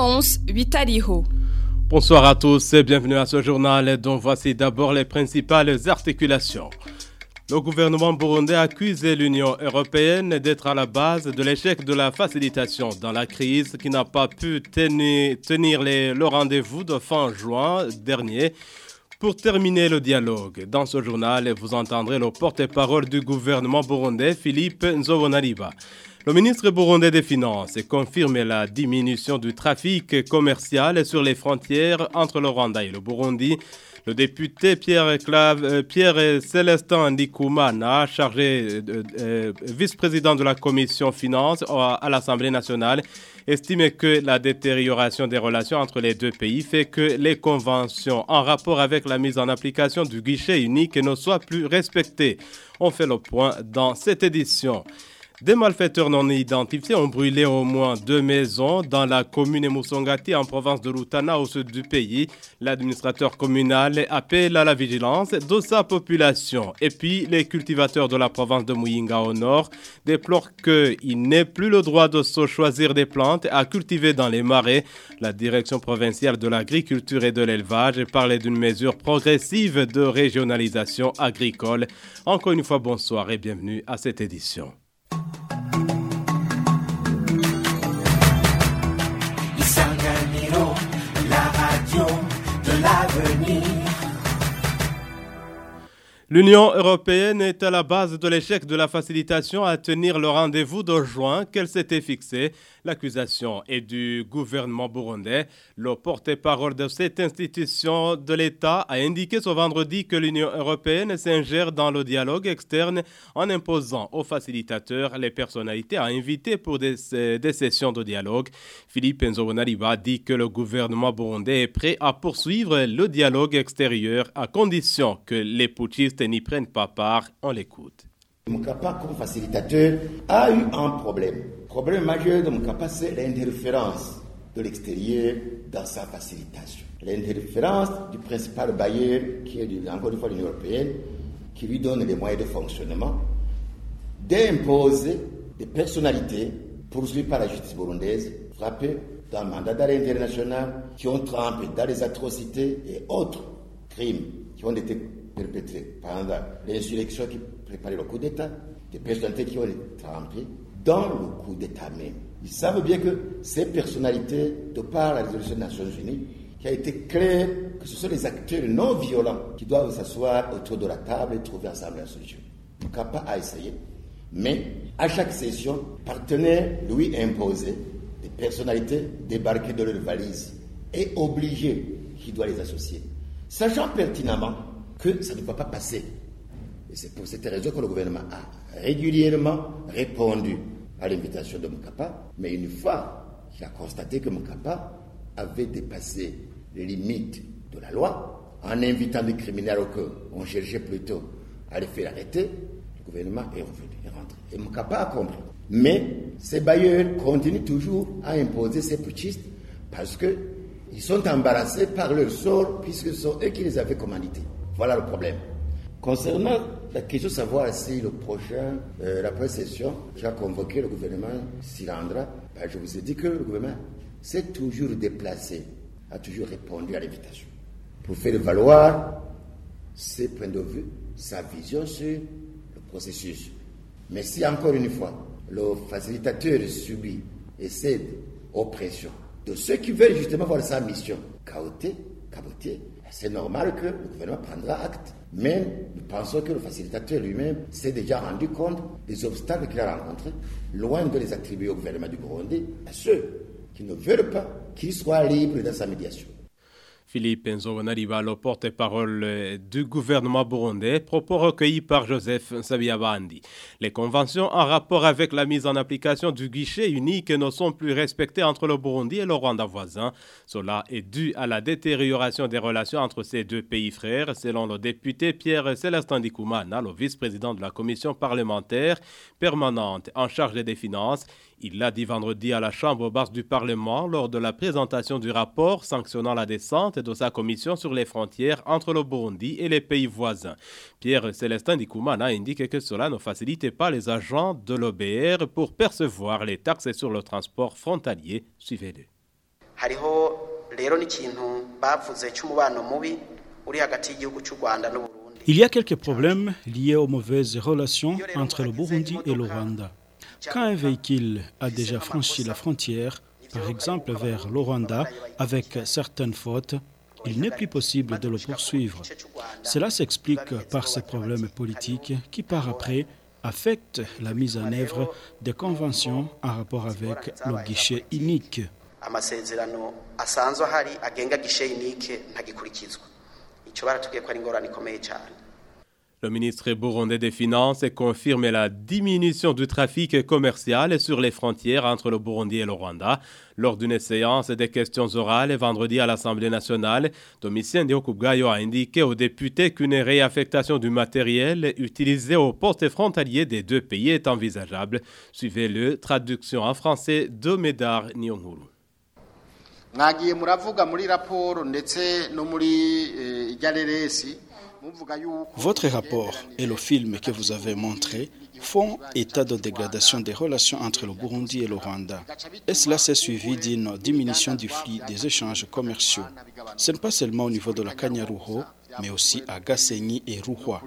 Léonce Vitaliho. Bonsoir à tous et bienvenue à ce journal dont voici d'abord les principales articulations. Le gouvernement burundais accuse l'Union européenne d'être à la base de l'échec de la facilitation dans la crise qui n'a pas pu tenir le rendez-vous de fin juin dernier pour terminer le dialogue. Dans ce journal, vous entendrez le porte-parole du gouvernement burundais, Philippe Nzobonariba. Le ministre burundais des Finances confirme la diminution du trafic commercial sur les frontières entre le Rwanda et le Burundi. Le député Pierre Célestin Ndikumana, vice-président de la commission finances à l'Assemblée nationale, estime que la détérioration des relations entre les deux pays fait que les conventions en rapport avec la mise en application du guichet unique ne soient plus respectées. On fait le point dans cette édition. Des malfaiteurs non identifiés ont brûlé au moins 2 maisons dans la commune Musongati en province de Rutana au sud du pays. L'administrateur communal appelle à la vigilance de sa population. Et puis les cultivateurs de la province de Muyinga au nord déplorent qu'il n'ait plus le droit de se choisir des plantes à cultiver dans les marais. La direction provinciale de l'agriculture et de l'élevage parlait d'une mesure progressive de régionalisation agricole. Encore une fois, bonsoir et bienvenue à cette édition. L'Union européenne est à la base de l'échec de la facilitation à tenir le rendez-vous de juin qu'elle s'était fixé. L'accusation est du gouvernement burundais. Le porte-parole de cette institution de l'État a indiqué ce vendredi que l'Union européenne s'ingère dans le dialogue externe en imposant aux facilitateurs les personnalités à inviter pour des sessions de dialogue. Philippe Nzobonariba dit que le gouvernement burundais est prêt à poursuivre le dialogue extérieur à condition que les putschistes n'y prennent pas part. On l'écoute. Mukapa, comme facilitateur, a eu un problème. Le problème majeur de Mukapa, c'est l'interférence de l'extérieur dans sa facilitation. L'interférence du principal bailleur, qui est encore une fois l'Union européenne, qui lui donne les moyens de fonctionnement, d'imposer des personnalités poursuivies par la justice burundaise, frappées dans le mandat d'arrêt international, qui ont trempé dans les atrocités et autres crimes qui ont été perpétrés pendant l'insurrection qui préparait le coup d'État, des personnalités qui ont été trempées dans le coup d'État même. Ils savent bien que ces personnalités, de par la résolution des Nations Unies, qui a été clair que ce sont les acteurs non violents qui doivent s'asseoir autour de la table et trouver ensemble la solution. Mukapa a essayé, mais à chaque session, le partenaire lui imposait des personnalités débarquées de leurs valises et obligées qui doit les associer, sachant pertinemment que ça ne va pas passer. Et c'est pour cette raison que le gouvernement a régulièrement répondu à l'invitation de Mukapa, mais une fois qu'il a constaté que Mukapa avait dépassé les limites de la loi, en invitant des criminels qu'on cherchait plutôt à les faire arrêter, le gouvernement est revenu, est rentré. Et Mukapa a compris. Mais ces bailleurs continuent toujours à imposer ces putschistes parce qu'ils sont embarrassés par leur sort puisque ce sont eux qui les avaient commandités. Voilà le problème. Concernant la question de savoir si le prochain, la prochaine session qui a convoqué le gouvernement s'y rendra, je vous ai dit que le gouvernement s'est toujours déplacé, a toujours répondu à l'invitation pour faire valoir ses points de vue, sa vision sur le processus. Mais si encore une fois, le facilitateur subit et cède aux pressions de ceux qui veulent justement voir sa mission caboter, c'est normal que le gouvernement prendra acte. Mais nous pensons que le facilitateur lui-même s'est déjà rendu compte des obstacles qu'il a rencontrés, loin de les attribuer au gouvernement du Burundi, à ceux qui ne veulent pas qu'il soit libre dans sa médiation. Philippe Nzobonariba, le porte-parole du gouvernement burundais, propos recueillis par Joseph Nsabiyabandi. Les conventions en rapport avec la mise en application du guichet unique ne sont plus respectées entre le Burundi et le Rwanda voisin. Cela est dû à la détérioration des relations entre ces deux pays frères, selon le député Pierre Célestin Ndikumana, le vice-président de la commission parlementaire permanente en charge des finances. Il l'a dit vendredi à la Chambre basse du Parlement lors de la présentation du rapport sanctionnant la descente de sa commission sur les frontières entre le Burundi et les pays voisins. Pierre Célestin Ndikumana indique que cela ne facilite pas les agents de l'OBR pour percevoir les taxes sur le transport frontalier. Suivez-le. Il y a quelques problèmes liés aux mauvaises relations entre le Burundi et le Rwanda. Quand un véhicule a déjà franchi la frontière, par exemple vers le Rwanda, avec certaines fautes, il n'est plus possible de le poursuivre. Cela s'explique par ces problèmes politiques qui, par après, affectent la mise en œuvre des conventions en rapport avec le guichet unique. Le ministre burundais des Finances confirme la diminution du trafic commercial sur les frontières entre le Burundi et le Rwanda. Lors d'une séance des questions orales vendredi à l'Assemblée nationale, Domitien Ndiokubwayo a indiqué aux députés qu'une réaffectation du matériel utilisé aux postes frontaliers des deux pays est envisageable. Suivez-le, traduction en français de Médard Nyonguru. Mwagiye muravuga muri raporo ndetse no muri igareresi. Votre rapport et le film que vous avez montré font état de dégradation des relations entre le Burundi et le Rwanda. Et cela s'est suivi d'une diminution du flux des échanges commerciaux. Ce n'est pas seulement au niveau de la Kanyaruho, mais aussi à Gasenyi et Ruhwa.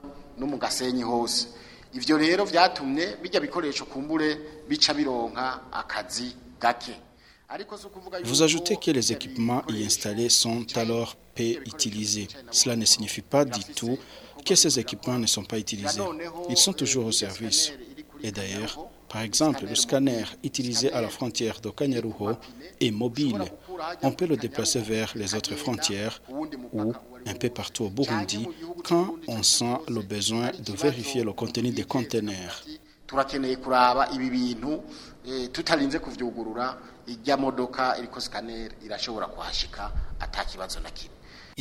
Ivyo rero vyatumye bijya bikoresho kumbure bica bironka akazi gake. Vous ajoutez que les équipements y installés sont alors peu utilisés. Cela ne signifie pas du tout que ces équipements ne sont pas utilisés. Ils sont toujours au service. Et d'ailleurs, par exemple, le scanner utilisé à la frontière de Kanyaruho est mobile. On peut le déplacer vers les autres frontières ou un peu partout au Burundi quand on sent le besoin de vérifier le contenu des conteneurs. Turakeneye kuraba ibi bintu tutarinze kuvyugurura ijya modoka iriko scanner irashobora kuhashika atakibazo na kimwe.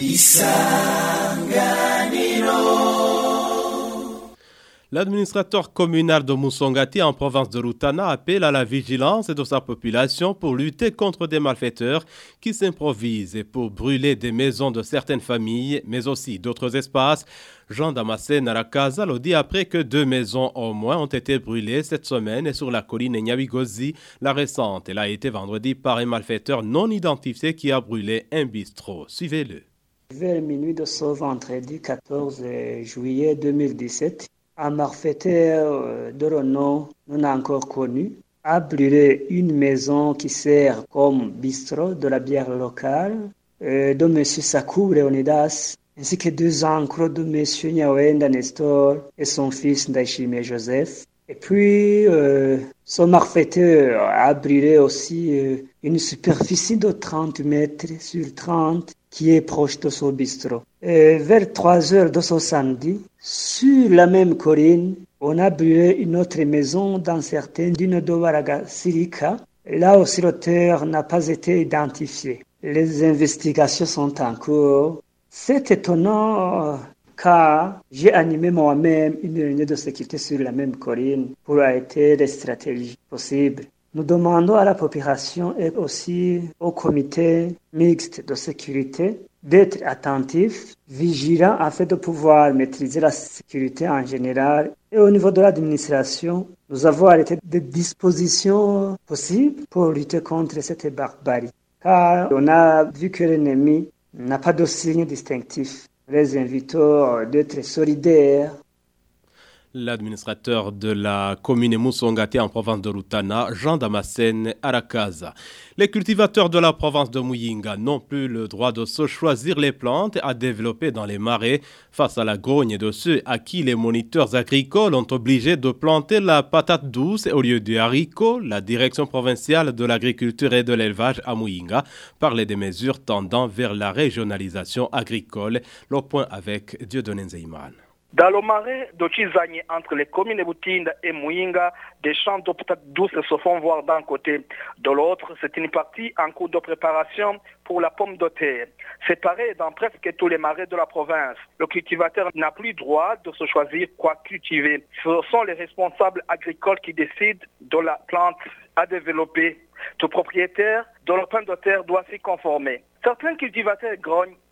L'administrateur communal de Musongati en province de Rutana appelle à la vigilance de sa population pour lutter contre des malfaiteurs qui s'improvisent pour brûler des maisons de certaines familles, mais aussi d'autres espaces. Jean Damascène Arakaza le dit après que 2 maisons au moins ont été brûlées cette semaine sur la colline Nyabigozi. La récente, elle a été vendredi par un malfaiteur non identifié qui a brûlé un bistrot. Suivez-le. Vers minuit de ce vendredi 14 juillet 2017, un malfaiteur de renom non encore connu a brûlé une maison qui sert comme bistrot de la bière locale de M. Sakou Leonidas, ainsi que 2 ancres de M. Nyawenda Nestor et son fils Ndaishime Joseph. Et puis, ce malfaiteur a brûlé aussi une superficie de 30 mètres sur 30 qui est proche de ce bistrot. Vers 3 heures de ce samedi, sur la même colline, on a brûlé une autre maison dans certaines dunes de Waraga Silica. Là aussi, l'auteur n'a pas été identifié. Les investigations sont en cours. C'est étonnant car j'ai animé moi-même une réunion de sécurité sur la même colline pour arrêter les stratégies possibles. Nous demandons à la population et aussi au comité mixte de sécurité d'être attentifs, vigilants afin de pouvoir maîtriser la sécurité en général. Et au niveau de l'administration, nous avons arrêté des dispositions possibles pour lutter contre cette barbarie. Car on a vu que l'ennemi n'a pas de signe distinctif. Les invitons d'être solidaires. L'administrateur de la commune Musongati en province de Rutana, Jean Damascène Arakaza. Les cultivateurs de la province de Muyinga n'ont plus le droit de se choisir les plantes à développer dans les marais face à la grogne de ceux à qui les moniteurs agricoles ont obligé de planter la patate douce au lieu du haricot. La direction provinciale de l'agriculture et de l'élevage à Muyinga parlait des mesures tendant vers la régionalisation agricole. Le point avec Dieudonné Nzeyimana. Dans le marais de Chizanye, entre les communes de Butinda et Muyinga, des champs de patates douces se font voir d'un côté. De l'autre, c'est une partie en cours de préparation pour la pomme de terre. C'est pareil dans presque tous les marais de la province. Le cultivateur n'a plus droit de se choisir quoi cultiver. Ce sont les responsables agricoles qui décident de la plante à développer. Tout propriétaire de la pomme de terre doit s'y conformer. Certains cultivateurs grognent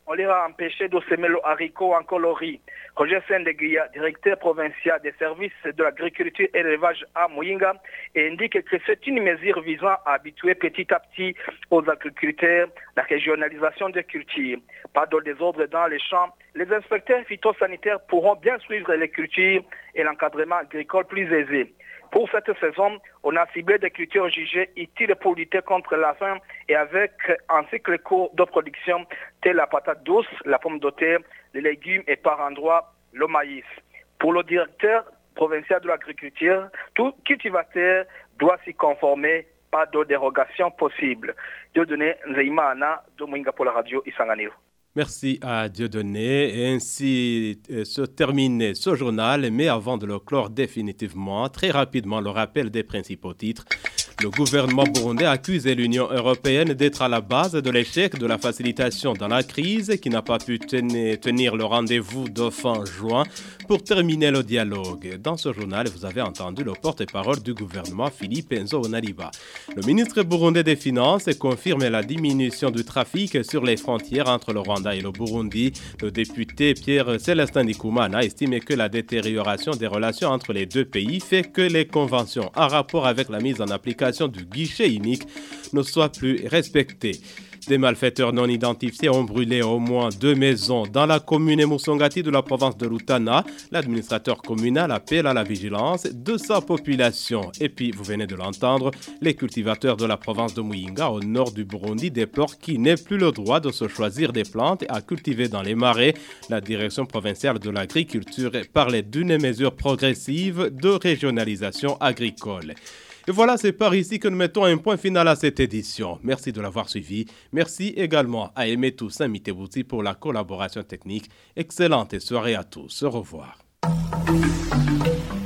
on leur a empêché de semer le haricot ou encore le riz. Roger Sendeguia, directeur provincial des services de l'agriculture et l'élevage à Muyinga, indique que c'est une mesure visant à habituer petit à petit aux agriculteurs la régionalisation des cultures. Pas de désordre dans les champs, les inspecteurs phytosanitaires pourront bien suivre les cultures et l'encadrement agricole plus aisé. Pour cette saison, on a ciblé des cultures jugées utiles pour lutter contre la faim et avec un cycle court de production telle la patate douce, la pomme de terre, les légumes et par endroits le maïs. Pour le directeur provincial de l'agriculture, tout cultivateur doit s'y conformer, pas de dérogation possible. Dieudonné Nzeimana de Muyinga pour la radio Isanganiro. Merci à Dieudonné. Et ainsi se termine ce journal. Mais avant de le clore définitivement, très rapidement, le rappel des principaux titres. Le gouvernement burundais accuse l'Union européenne d'être à la base de l'échec de la facilitation dans la crise, qui n'a pas pu tenir le rendez-vous de fin juin pour terminer le dialogue. Dans ce journal, vous avez entendu le porte-parole du gouvernement, Philippe Enzo Onaliba. Le ministre burundais des Finances confirme la diminution du trafic sur les frontières entre le Rwanda et le Burundi. Le député Pierre Célestin Ndikumana estime que la détérioration des relations entre les deux pays fait que les conventions en rapport avec la mise en application du guichet unique ne soient plus respectées. Des malfaiteurs non identifiés ont brûlé au moins 2 maisons dans la commune Musongati de la province de Rutana. L'administrateur communal appelle à la vigilance de sa population. Et puis, vous venez de l'entendre, les cultivateurs de la province de Muyinga au nord du Burundi déplorent qu'ils n'aient plus le droit de se choisir des plantes à cultiver dans les marais. La direction provinciale de l'agriculture parlait d'une mesure progressive de régionalisation agricole. Et voilà, c'est par ici que nous mettons un point final à cette édition. Merci de l'avoir suivi. Merci également à Aimé Toussaint Mitebouti pour la collaboration technique. Excellente soirée à tous. Au revoir.